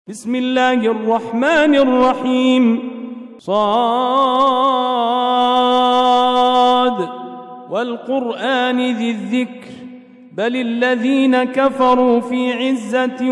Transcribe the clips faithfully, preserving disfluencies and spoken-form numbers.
بسم الله الرحمن الرحيم. صاد والقرآن ذي الذكر بل الذين كفروا في عزة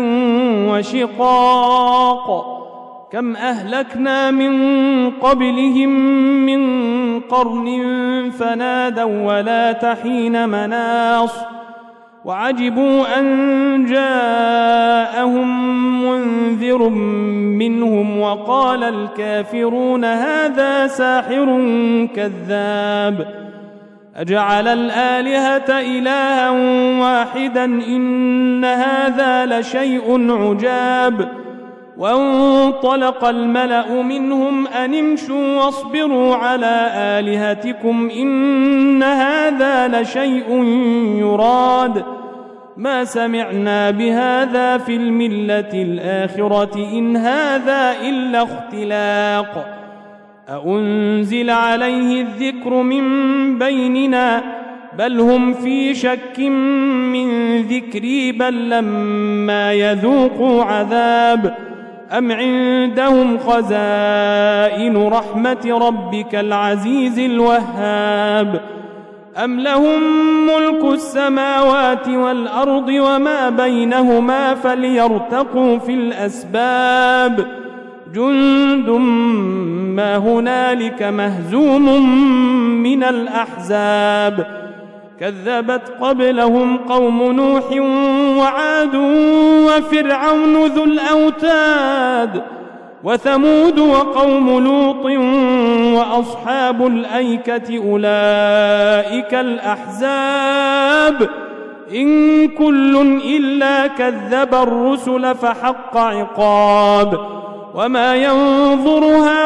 وشقاق كم أهلكنا من قبلهم من قرن فنادوا ولا تحين مناص وعجبوا أن جاءهم منذر منهم وقال الكافرون هذا ساحر كذاب أجعل الآلهة إلها واحدا إن هذا لشيء عجاب وانطلق الملأ منهم أن امشوا واصبروا على آلهتكم إن هذا لشيء يراد ما سمعنا بهذا في الملة الآخرة إن هذا إلا اختلاق أأنزل عليه الذكر من بيننا بل هم في شك من ذكري بل لما يذوقوا عذاب أم عندهم خزائن رحمة ربك العزيز الوهاب أم لهم ملك السماوات والأرض وما بينهما فليرتقوا في الأسباب جند ما هنالك مهزوم من الأحزاب كذبت قبلهم قوم نوح وعاد وفرعون ذو الأوتاد وثمود وقوم لوط وأصحاب الأيكة أولئك الأحزاب إن كل إلا كذب الرسل فحق عقاب وما ينظر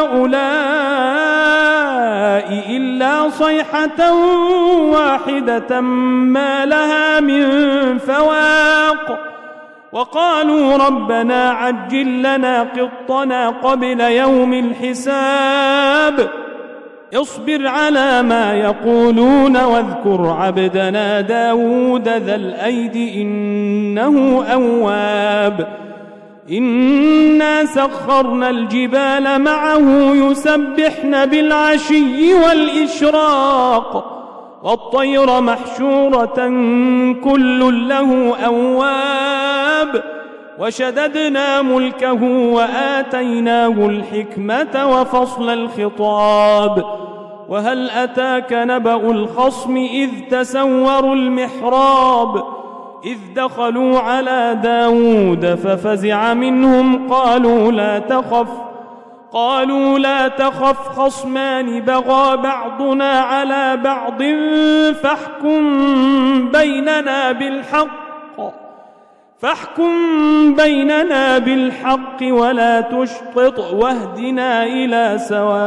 هؤلاء إلا صيحة واحدة ما لها من فواق وقالوا ربنا عجل لنا قطنا قبل يوم الحساب اصبر على ما يقولون واذكر عبدنا داود ذا الأيد إنه أواب إنا سخرنا الجبال معه يسبحن بالعشي والإشراق والطير محشورة كل له أواب وشددنا ملكه وآتيناه الحكمة وفصل الخطاب وهل أتاك نبأ الخصم إذ تسوروا المحراب إذ دخلوا على داود ففزع منهم قالوا لا تخف قالوا لا تخف خصمان بغى بعضنا على بعض فاحكم بيننا بالحق فاحكم بيننا بالحق ولا تشطط واهدنا إلى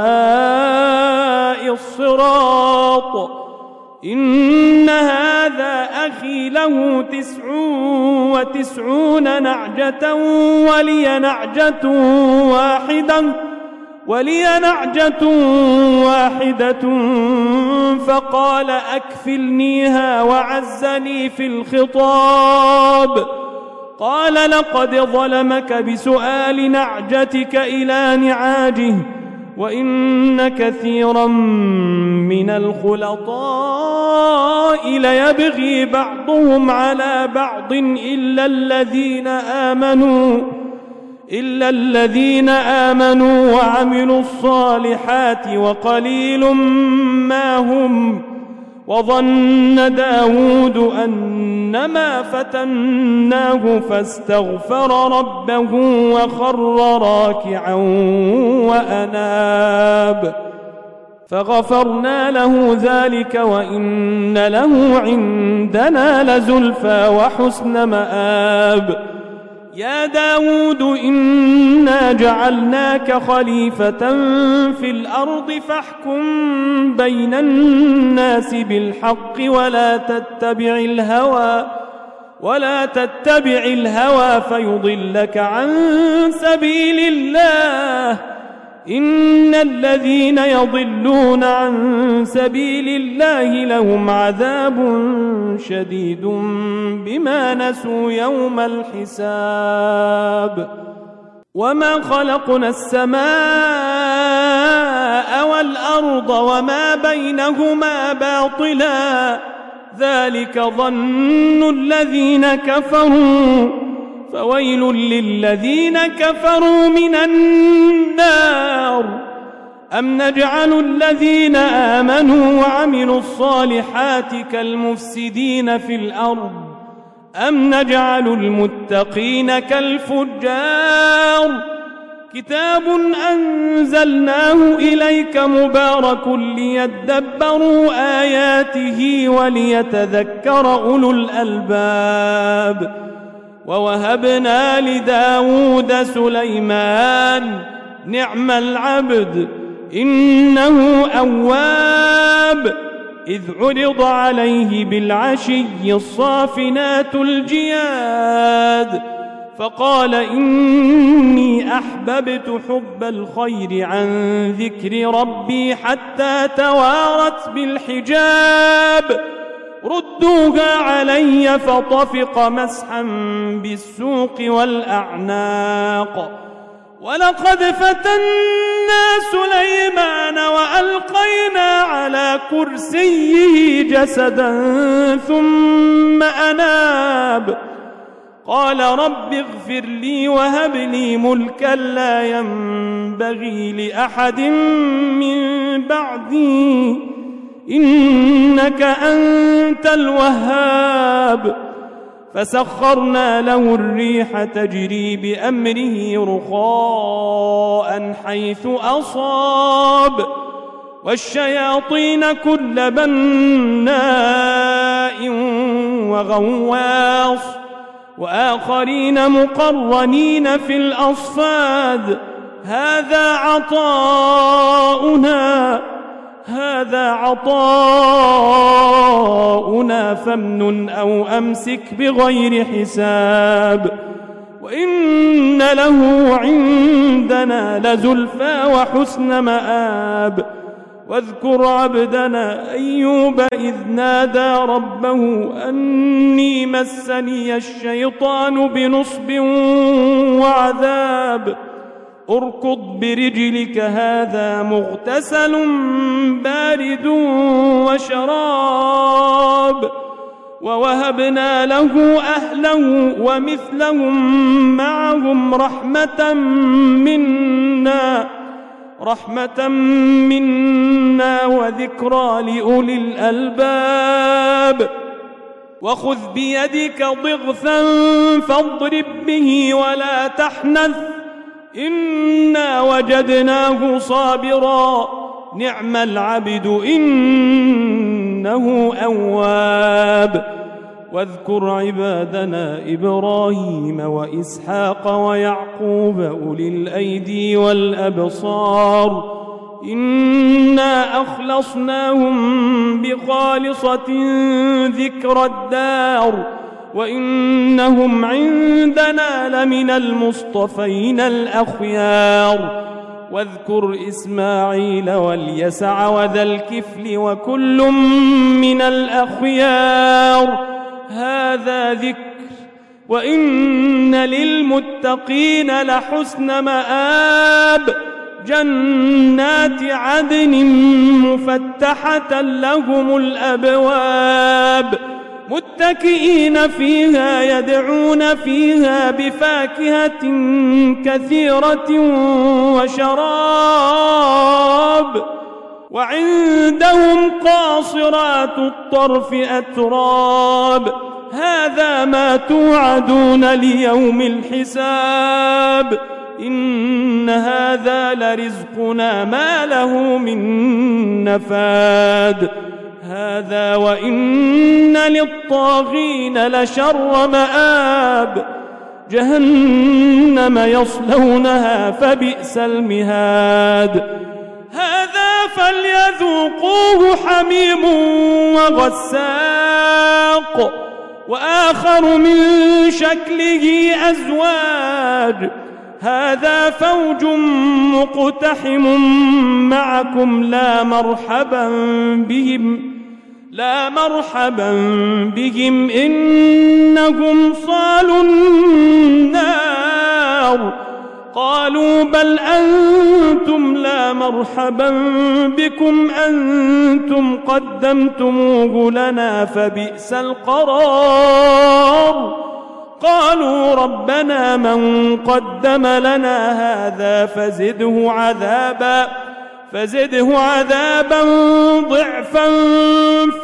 سواء الصراط إن هذا أخي له تسع وتسعون نعجة ولي نعجة واحدة ولي نعجة واحدة فقال أكفلنيها وعزني في الخطاب قال لقد ظلمك بسؤال نعجتك إلى نعاجه وإن كثيرا من الخلطاء ليبغي بعضهم على بعض إلا الذين آمنوا إلا الذين آمنوا وعملوا الصالحات وقليل ما هم وظن داود أنما فتناه فاستغفر ربه وخر راكعا وأناب فغفرنا له ذلك وإن له عندنا لزلفى وحسن مآب يا داود إنا جعلناك خليفة في الأرض فاحكم بين الناس بالحق ولا تتبع الهوى ولا تتبع الهوى فيضلك عن سبيل الله إن الذين يضلون عن سبيل الله لهم عذاب شديد بما نسوا يوم الحساب وما خلقنا السماء والأرض وما بينهما باطلا ذلك ظن الذين كفروا فويل للذين كفروا من النار أم نجعل الذين آمنوا وعملوا الصالحات كالمفسدين في الأرض أم نجعل المتقين كالفجار كتاب أنزلناه إليك مبارك ليدبروا آياته وليتذكر أولو الألباب ووهبنا لداود سليمان نعم العبد إنه أواب إذ عرض عليه بالعشي الصافنات الجياد فقال إني أحببت حب الخير عن ذكر ربي حتى توارت بالحجاب ردوها علي فطفق مسحا بالسوق والأعناق ولقد فتنا سليمان وألقينا على كرسيه جسدا ثم أناب قال رب اغفر لي وهب لي ملكا لا ينبغي لأحد من بعدي إنك أنت الوهاب فسخرنا له الريح تجري بأمره رخاء حيث أصاب والشياطين كل بناء وغواص وآخرين مقرنين في الأصفاد هذا عطاؤنا هذا عطاؤنا فامنن أو أمسك بغير حساب وإن له عندنا لزلفى وحسن مآب واذكر عبدنا أيوب إذ نادى ربه أني مسني الشيطان بنصب وعذاب اركض برجلك هذا مغتسل بارد وشراب ووهبنا له أهله ومثلهم معهم رحمة منا رحمة منا وذكرى لأولي الألباب وخذ بيدك ضغثا فاضرب به ولا تحنث إنا وجدناه صابرا نعم العبد إنه أواب واذكر عبادنا إبراهيم وإسحاق ويعقوب أولي الأيدي والأبصار إنا أخلصناهم بخالصة ذكر الدار وإنهم عندنا لمن المصطفين الأخيار واذكر إسماعيل واليسع وذا الكفل وكل من الأخيار هذا ذكر وإن للمتقين لحسن مآب جنات عدن مفتحة لهم الأبواب متكئين فيها يدعون فيها بفاكهة كثيرة وشراب وعندهم قاصرات الطرف أتراب هذا ما توعدون ليوم الحساب إن هذا لرزقنا ما له من نفاد هذا وإن للطاغين لشر مآب جهنم يصلونها فبئس المهاد هذا فليذوقوه حميم وغساق وآخر من شكله أزواج هذا فوج مقتحم معكم لا مرحبا بهم لا مرحبا بهم إنهم صالوا النار قالوا بل أنتم لا مرحبا بكم أنتم قدمتموه لنا فبئس القرار. قالوا ربنا من قدم لنا هذا فزده عذابا فزده عذابا ضعفا في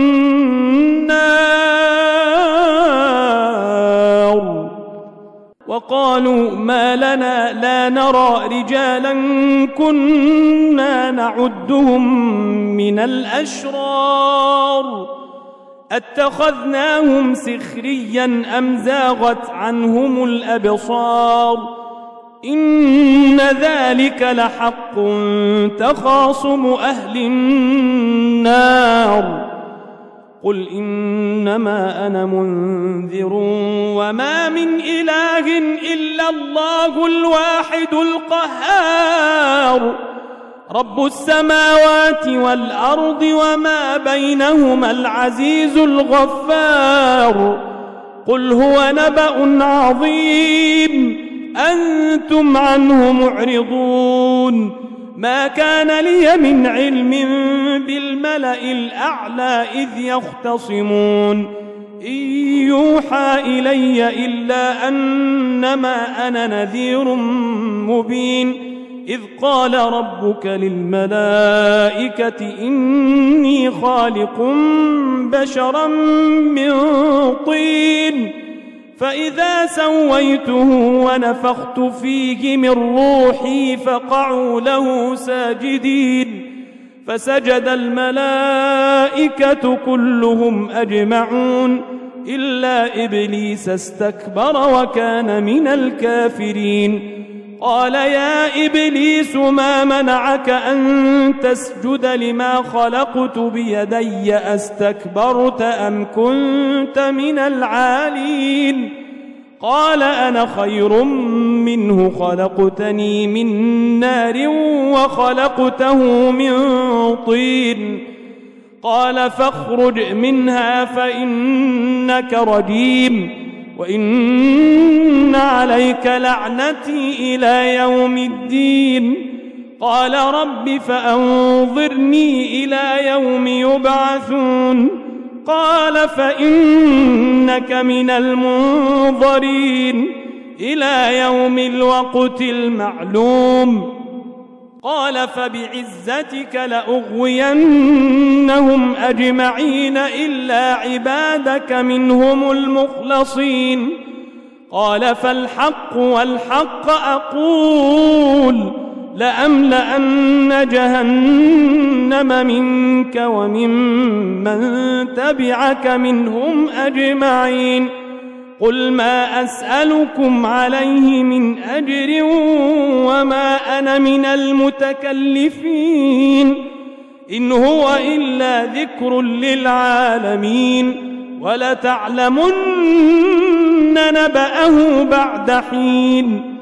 النار. وقالوا ما لنا لا نرى رجالا كنا نعدهم من الأشرار أتخذناهم سخريا أم زاغت عنهم الأبصار إن ذلك لحق تخاصم أهل النار. قل إنما أنا منذر وما من إله إلا الله الواحد القهار رب السماوات والأرض وما بينهما العزيز الغفار. قل هو نبأ عظيم أنتم عنه معرضون ما كان لي من علم بالملأ الأعلى إذ يختصمون إن يوحى إلي إلا أنما أنا نذير مبين إذ قال ربك للملائكة إني خالق بشرا من طين فإذا سويته ونفخت فيه من روحي فقعوا له ساجدين فسجد الملائكة كلهم أجمعون إلا إبليس استكبر وكان من الكافرين. قال يا إبليس ما منعك أن تسجد لما خلقت بيدي أستكبرت أم كنت من العالين؟ قال أنا خير منه خلقتني من نار وخلقته من طين. قال فاخرج منها فإنك رجيم وإن عليك لعنتي إلى يوم الدين. قال رب فأنظرني إلى يوم يبعثون. قال فإنك من المنظرين إلى يوم الوقت المعلوم. قال فبعزتك لأغوينهم أجمعين إلا عبادك منهم المخلصين. قال فالحق والحق أقول لأملأن جهنم منك وممن تبعك منهم أجمعين. قل ما أسألكم عليه من أجر وما أنا من المتكلفين إن هو إلا ذكر للعالمين ولتعلمن نبأه بعد حين.